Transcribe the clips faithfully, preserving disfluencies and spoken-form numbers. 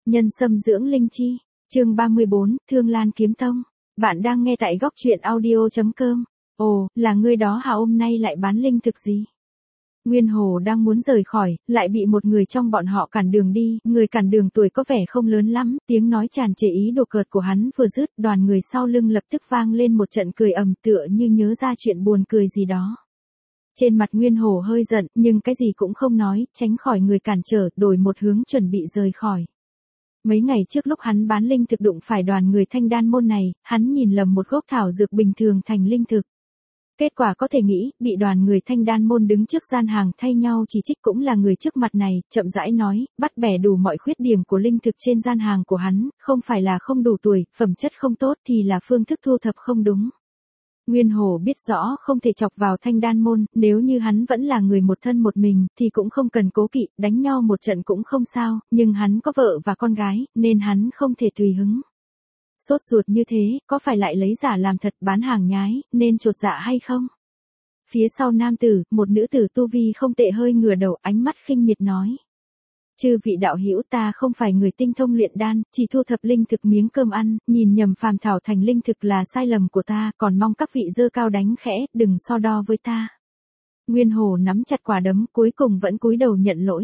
Nhân sâm dưỡng linh chi, chương ba mươi bốn, Thương Lan Kiếm Tông. Bạn đang nghe tại góc truyện audio chấm com. Ồ, là ngươi đó hả, hôm nay lại bán linh thực gì? Nguyên Hồ đang muốn rời khỏi, lại bị một người trong bọn họ cản đường đi, người cản đường tuổi có vẻ không lớn lắm, tiếng nói tràn trề ý đồ cợt của hắn vừa dứt, đoàn người sau lưng lập tức vang lên một trận cười ầm tựa như nhớ ra chuyện buồn cười gì đó. Trên mặt Nguyên Hồ hơi giận, nhưng cái gì cũng không nói, tránh khỏi người cản trở, đổi một hướng chuẩn bị rời khỏi. Mấy ngày trước lúc hắn bán linh thực đụng phải đoàn người Thanh Đan môn này, hắn nhìn lầm một gốc thảo dược bình thường thành linh thực. Kết quả có thể nghĩ, bị đoàn người Thanh Đan môn đứng trước gian hàng thay nhau chỉ trích cũng là người trước mặt này, chậm rãi nói, bắt bẻ đủ mọi khuyết điểm của linh thực trên gian hàng của hắn, không phải là không đủ tuổi, phẩm chất không tốt thì là phương thức thu thập không đúng. Nguyên Hồ biết rõ không thể chọc vào Thanh Đan môn, nếu như hắn vẫn là người một thân một mình, thì cũng không cần cố kỵ, đánh nhau một trận cũng không sao, nhưng hắn có vợ và con gái, nên hắn không thể tùy hứng. Sốt ruột như thế, có phải lại lấy giả làm thật bán hàng nhái, nên chột dạ hay không? Phía sau nam tử, một nữ tử tu vi không tệ hơi ngửa đầu, ánh mắt khinh miệt nói. Chư vị đạo hữu, ta không phải người tinh thông luyện đan, chỉ thu thập linh thực miếng cơm ăn, nhìn nhầm phàm thảo thành linh thực là sai lầm của ta, còn mong các vị giơ cao đánh khẽ, đừng so đo với ta. Nguyên Hồ nắm chặt quả đấm, cuối cùng vẫn cúi đầu nhận lỗi.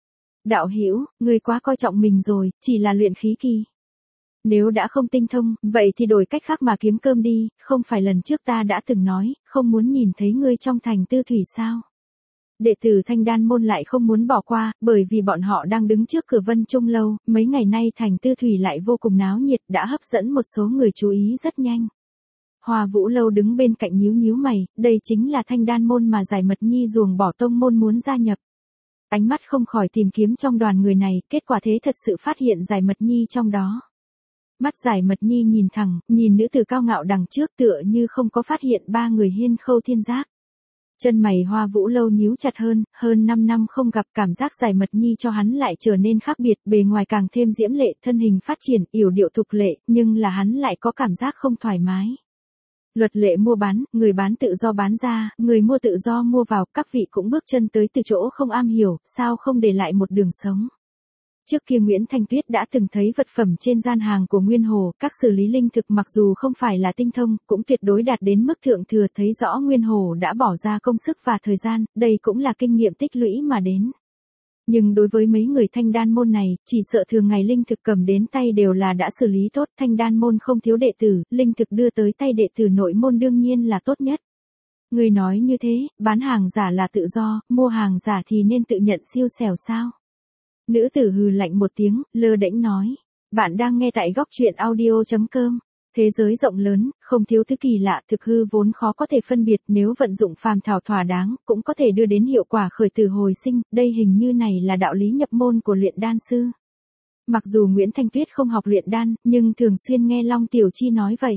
Đạo hữu, ngươi quá coi trọng mình rồi, chỉ là luyện khí kỳ. Nếu đã không tinh thông, vậy thì đổi cách khác mà kiếm cơm đi, không phải lần trước ta đã từng nói, không muốn nhìn thấy ngươi trong thành Tư Thủy sao? Đệ tử Thanh Đan môn lại không muốn bỏ qua, bởi vì bọn họ đang đứng trước cửa Vân Trung lâu, mấy ngày nay thành Tư Thủy lại vô cùng náo nhiệt, đã hấp dẫn một số người chú ý rất nhanh. Hoa Vũ lâu đứng bên cạnh nhíu nhíu mày, đây chính là Thanh Đan môn mà Giải Mật Nhi ruồng bỏ tông môn muốn gia nhập. Ánh mắt không khỏi tìm kiếm trong đoàn người này, kết quả thế thật sự phát hiện Giải Mật Nhi trong đó. Mắt Giải Mật Nhi nhìn thẳng, nhìn nữ tử cao ngạo đằng trước tựa như không có phát hiện ba người Hiên Khâu Thiên Giác. Chân mày Hoa Vũ lâu nhíu chặt hơn, hơn năm năm không gặp, cảm giác Giải Mật Nhi cho hắn lại trở nên khác biệt, bề ngoài càng thêm diễm lệ, thân hình phát triển, yểu điệu thục lệ, nhưng là hắn lại có cảm giác không thoải mái. Luật lệ mua bán, người bán tự do bán ra, người mua tự do mua vào, các vị cũng bước chân tới từ chỗ không am hiểu, sao không để lại một đường sống. Trước kia Nguyễn Thanh Tuyết đã từng thấy vật phẩm trên gian hàng của Nguyên Hồ, các xử lý linh thực mặc dù không phải là tinh thông, cũng tuyệt đối đạt đến mức thượng thừa, thấy rõ Nguyên Hồ đã bỏ ra công sức và thời gian, đây cũng là kinh nghiệm tích lũy mà đến. Nhưng đối với mấy người Thanh Đan môn này, chỉ sợ thường ngày linh thực cầm đến tay đều là đã xử lý tốt, Thanh Đan môn không thiếu đệ tử, linh thực đưa tới tay đệ tử nội môn đương nhiên là tốt nhất. Người nói như thế, bán hàng giả là tự do, mua hàng giả thì nên tự nhận siêu xẻo sao? Nữ tử hừ lạnh một tiếng, lơ đễnh nói. Bạn đang nghe tại góc truyện audio chấm com. Thế giới rộng lớn, không thiếu thứ kỳ lạ, thực hư vốn khó có thể phân biệt, nếu vận dụng phàm thảo thỏa đáng, cũng có thể đưa đến hiệu quả khởi tử hồi sinh, đây hình như này là đạo lý nhập môn của luyện đan sư. Mặc dù Nguyễn Thanh Tuyết không học luyện đan, nhưng thường xuyên nghe Long Tiểu Chi nói vậy.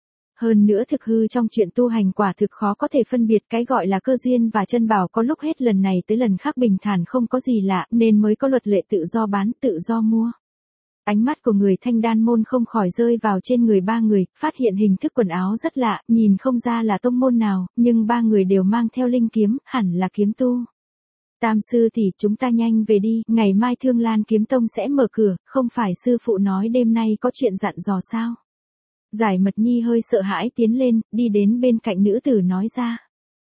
Hơn nữa thực hư trong chuyện tu hành quả thực khó có thể phân biệt, cái gọi là cơ duyên và chân bảo có lúc hết lần này tới lần khác bình thản không có gì lạ, nên mới có luật lệ tự do bán, tự do mua. Ánh mắt của người Thanh Đan môn không khỏi rơi vào trên người ba người, phát hiện hình thức quần áo rất lạ, nhìn không ra là tông môn nào, nhưng ba người đều mang theo linh kiếm, hẳn là kiếm tu. Tam sư thì chúng ta nhanh về đi, ngày mai Thương Lan Kiếm Tông sẽ mở cửa, không phải sư phụ nói đêm nay có chuyện dặn dò sao? Giải Mật Nhi hơi sợ hãi tiến lên, đi đến bên cạnh nữ tử nói ra.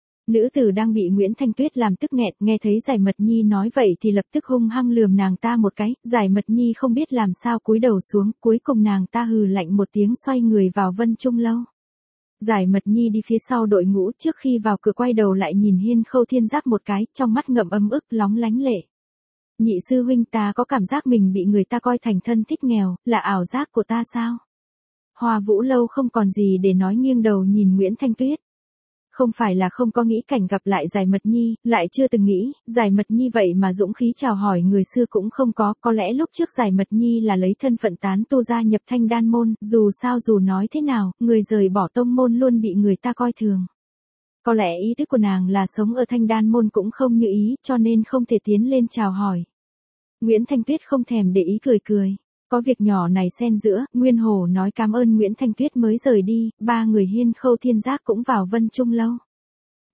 Nữ tử đang bị Nguyễn Thanh Tuyết làm tức nghẹn, nghe thấy Giải Mật Nhi nói vậy thì lập tức hung hăng lườm nàng ta một cái, Giải Mật Nhi không biết làm sao cúi đầu xuống, cuối cùng nàng ta hừ lạnh một tiếng xoay người vào Vân Trung lâu. Giải Mật Nhi đi phía sau đội ngũ, trước khi vào cửa quay đầu lại nhìn Hiên Khâu Thiên Giác một cái, trong mắt ngậm ấm ức lóng lánh lệ. Nhị sư huynh, ta có cảm giác mình bị người ta coi thành thân thích nghèo, là ảo giác của ta sao? Hoa Vũ lâu không còn gì để nói, nghiêng đầu nhìn Nguyễn Thanh Tuyết. Không phải là không có nghĩ cảnh gặp lại Giải Mật Nhi, lại chưa từng nghĩ, Giải Mật Nhi vậy mà dũng khí chào hỏi người xưa cũng không có, có lẽ lúc trước Giải Mật Nhi là lấy thân phận tán tu gia nhập Thanh Đan môn, dù sao dù nói thế nào, người rời bỏ tông môn luôn bị người ta coi thường. Có lẽ ý thức của nàng là sống ở Thanh Đan môn cũng không như ý, cho nên không thể tiến lên chào hỏi. Nguyễn Thanh Tuyết không thèm để ý cười cười. Có việc nhỏ này xen giữa, Nguyên Hồ nói cảm ơn Nguyễn Thanh Tuyết mới rời đi, ba người Hiên Khâu Thiên Giác cũng vào Vân Trung lâu.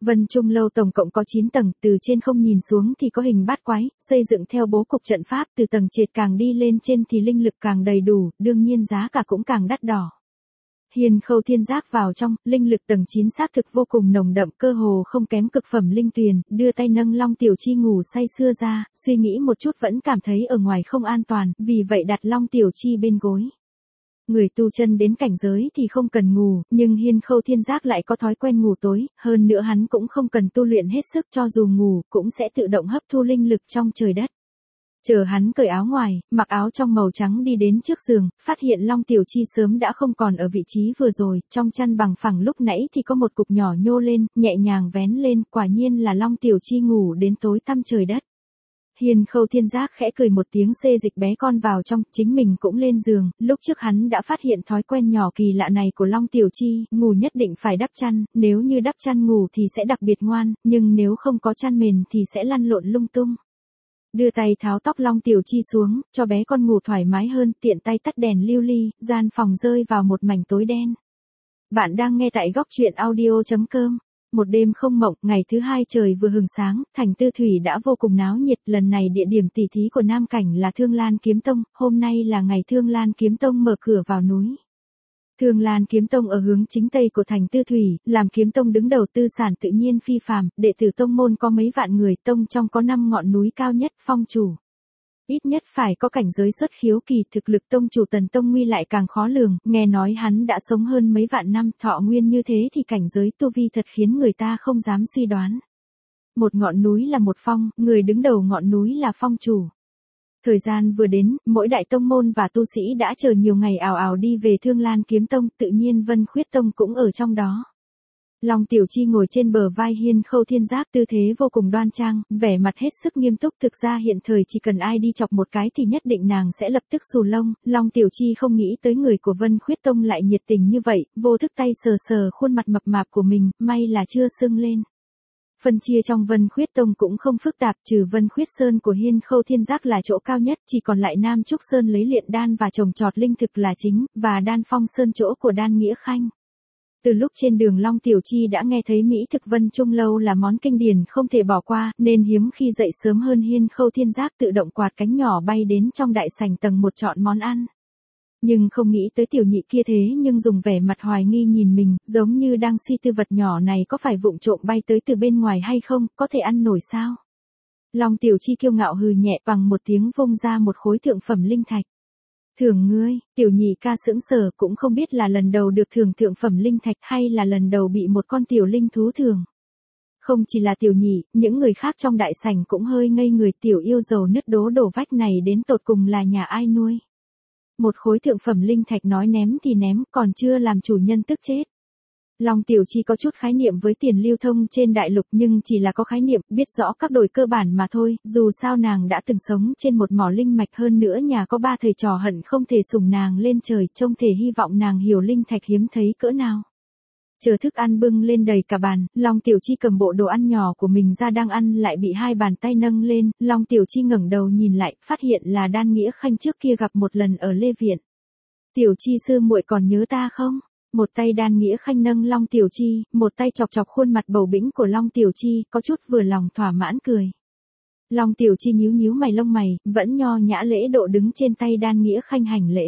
Vân Trung Lâu tổng cộng có chín tầng, từ trên không nhìn xuống thì có hình bát quái, xây dựng theo bố cục trận pháp, từ tầng trệt càng đi lên trên thì linh lực càng đầy đủ, đương nhiên giá cả cũng càng đắt đỏ. Hiên Khâu Thiên Giác vào trong, linh lực tầng chín xác thực vô cùng nồng đậm, cơ hồ không kém cực phẩm linh tuyền, đưa tay nâng Long Tiểu Chi ngủ say sưa ra, suy nghĩ một chút vẫn cảm thấy ở ngoài không an toàn, vì vậy đặt Long Tiểu Chi bên gối. Người tu chân đến cảnh giới thì không cần ngủ, nhưng Hiên Khâu Thiên Giác lại có thói quen ngủ tối, hơn nữa hắn cũng không cần tu luyện hết sức, cho dù ngủ, cũng sẽ tự động hấp thu linh lực trong trời đất. Chờ hắn cởi áo ngoài, mặc áo trong màu trắng đi đến trước giường, phát hiện Long Tiểu Chi sớm đã không còn ở vị trí vừa rồi, trong chăn bằng phẳng lúc nãy thì có một cục nhỏ nhô lên, nhẹ nhàng vén lên, quả nhiên là Long Tiểu Chi ngủ đến tối tăm trời đất. Hiên Khâu Thiên Giác khẽ cười một tiếng, xê dịch bé con vào trong, chính mình cũng lên giường, lúc trước hắn đã phát hiện thói quen nhỏ kỳ lạ này của Long Tiểu Chi, ngủ nhất định phải đắp chăn, nếu như đắp chăn ngủ thì sẽ đặc biệt ngoan, nhưng nếu không có chăn mền thì sẽ lăn lộn lung tung. Đưa tay tháo tóc Long Tiểu Chi xuống, cho bé con ngủ thoải mái hơn, tiện tay tắt đèn lưu ly, gian phòng rơi vào một mảnh tối đen. Bạn đang nghe tại góc truyện audio chấm com. Một đêm không mộng, ngày thứ hai trời vừa hừng sáng, thành Tư Thủy đã vô cùng náo nhiệt, lần này địa điểm tỉ thí của Nam Cảnh là Thương Lan Kiếm Tông, hôm nay là ngày Thương Lan Kiếm Tông mở cửa vào núi. Thương Lan Kiếm Tông ở hướng chính tây của thành Tư Thủy, làm kiếm tông đứng đầu, tư sản tự nhiên phi phàm, đệ tử tông môn có mấy vạn người, tông trong có năm ngọn núi cao nhất, phong chủ. Ít nhất phải có cảnh giới xuất khiếu kỳ, thực lực tông chủ Tần Tông Nguy lại càng khó lường, nghe nói hắn đã sống hơn mấy vạn năm, thọ nguyên như thế thì cảnh giới tu vi thật khiến người ta không dám suy đoán. Một ngọn núi là một phong, người đứng đầu ngọn núi là phong chủ. Thời gian vừa đến, mỗi đại tông môn và tu sĩ đã chờ nhiều ngày ào ào đi về Thương Lan Kiếm Tông, tự nhiên Vân Khuyết Tông cũng ở trong đó. Long Tiểu Chi ngồi trên bờ vai Hiên Khâu Thiên Giác, tư thế vô cùng đoan trang, vẻ mặt hết sức nghiêm túc, thực ra hiện thời chỉ cần ai đi chọc một cái thì nhất định nàng sẽ lập tức xù lông. Long Tiểu Chi không nghĩ tới người của Vân Khuyết Tông lại nhiệt tình như vậy, vô thức tay sờ sờ khuôn mặt mập mạp của mình, may là chưa sưng lên. Phân chia trong Vân Khuyết Tông cũng không phức tạp, trừ Vân Khuyết Sơn của Hiên Khâu Thiên Giác là chỗ cao nhất, chỉ còn lại Nam Trúc Sơn lấy luyện đan và trồng trọt linh thực là chính, và Đan Phong Sơn chỗ của Đan Nghĩa Khanh. Từ lúc trên đường Long Tiểu Chi đã nghe thấy mỹ thực Vân Trung Lâu là món kinh điển không thể bỏ qua, nên hiếm khi dậy sớm hơn Hiên Khâu Thiên Giác tự động quạt cánh nhỏ bay đến trong đại sảnh tầng một chọn món ăn. Nhưng không nghĩ tới tiểu nhị kia thế nhưng dùng vẻ mặt hoài nghi nhìn mình, giống như đang suy tư vật nhỏ này có phải vụng trộm bay tới từ bên ngoài hay không, có thể ăn nổi sao? Long Tiểu Chi kiêu ngạo hừ nhẹ, bằng một tiếng vung ra một khối thượng phẩm linh thạch. Thưởng ngươi, tiểu nhị ca sững sờ, cũng không biết là lần đầu được thưởng thượng phẩm linh thạch hay là lần đầu bị một con tiểu linh thú thưởng. Không chỉ là tiểu nhị, những người khác trong đại sảnh cũng hơi ngây người, tiểu yêu dầu nứt đố đổ vách này đến tột cùng là nhà ai nuôi. Một khối thượng phẩm linh thạch nói ném thì ném, còn chưa làm chủ nhân tức chết. Long Tiểu Chi có chút khái niệm với tiền lưu thông trên đại lục, nhưng chỉ là có khái niệm, biết rõ các đổi cơ bản mà thôi, dù sao nàng đã từng sống trên một mỏ linh mạch, hơn nữa nhà có ba thầy trò hận không thể sủng nàng lên trời, trông thể hy vọng nàng hiểu linh thạch hiếm thấy cỡ nào. Chờ thức ăn bưng lên đầy cả bàn, Long Tiểu Chi cầm bộ đồ ăn nhỏ của mình ra đang ăn lại bị hai bàn tay nâng lên, Long Tiểu Chi ngẩng đầu nhìn lại, phát hiện là Đan Nghĩa Khanh trước kia gặp một lần ở Lê Viện. Tiểu Chi sư muội còn nhớ ta không? Một tay Đan Nghĩa Khanh nâng Long Tiểu Chi, một tay chọc chọc khuôn mặt bầu bĩnh của Long Tiểu Chi, có chút vừa lòng thỏa mãn cười. Long Tiểu Chi nhíu nhíu mày lông mày, vẫn nho nhã lễ độ đứng trên tay Đan Nghĩa Khanh hành lễ.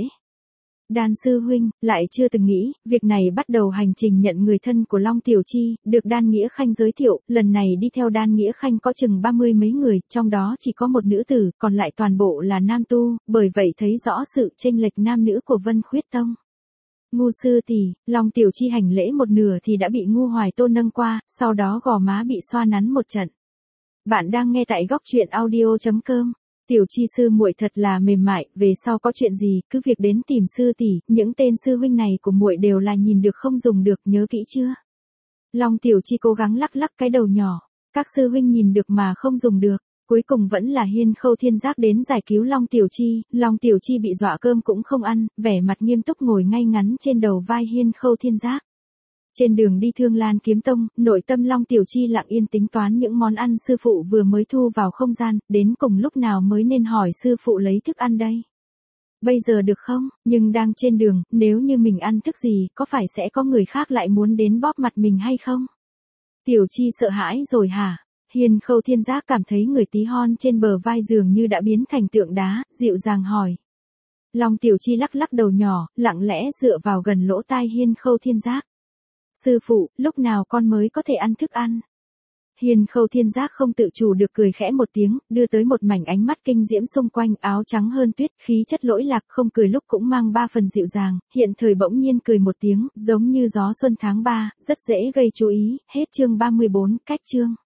Đan sư huynh, lại chưa từng nghĩ, việc này bắt đầu hành trình nhận người thân của Long Tiểu Chi, được Đan Nghĩa Khanh giới thiệu, lần này đi theo Đan Nghĩa Khanh có chừng ba mươi mấy người, trong đó chỉ có một nữ tử, còn lại toàn bộ là nam tu, bởi vậy thấy rõ sự chênh lệch nam nữ của Vân Khuyết Tông. Ngu sư tỷ, Long Tiểu Chi hành lễ một nửa thì đã bị Ngu Hoài Tô nâng qua, sau đó gò má bị xoa nắn một trận. Bạn đang nghe tại góc truyện audio chấm com. Tiểu Chi sư muội thật là mềm mại, về sau có chuyện gì, cứ việc đến tìm sư tỷ, những tên sư huynh này của muội đều là nhìn được không dùng được, nhớ kỹ chưa? Long Tiểu Chi cố gắng lắc lắc cái đầu nhỏ, các sư huynh nhìn được mà không dùng được. Cuối cùng vẫn là Hiên Khâu Thiên Giác đến giải cứu Long Tiểu Chi, Long Tiểu Chi bị dọa cơm cũng không ăn, vẻ mặt nghiêm túc ngồi ngay ngắn trên đầu vai Hiên Khâu Thiên Giác. Trên đường đi Thương Lan Kiếm Tông, nội tâm Long Tiểu Chi lặng yên tính toán những món ăn sư phụ vừa mới thu vào không gian, đến cùng lúc nào mới nên hỏi sư phụ lấy thức ăn đây. Bây giờ được không, nhưng đang trên đường, nếu như mình ăn thức gì, có phải sẽ có người khác lại muốn đến bóp mặt mình hay không? Tiểu Chi sợ hãi rồi hả? Hiên Khâu Thiên Giác cảm thấy người tí hon trên bờ vai dường như đã biến thành tượng đá, dịu dàng hỏi. Long Tiểu Chi lắc lắc đầu nhỏ, lặng lẽ dựa vào gần lỗ tai Hiên Khâu Thiên Giác. Sư phụ, lúc nào con mới có thể ăn thức ăn? Hiên Khâu Thiên Giác không tự chủ được cười khẽ một tiếng, đưa tới một mảnh ánh mắt kinh diễm xung quanh, áo trắng hơn tuyết, khí chất lỗi lạc, không cười lúc cũng mang ba phần dịu dàng, hiện thời bỗng nhiên cười một tiếng, giống như gió xuân tháng ba, rất dễ gây chú ý. Hết chương ba mươi bốn, cách chương.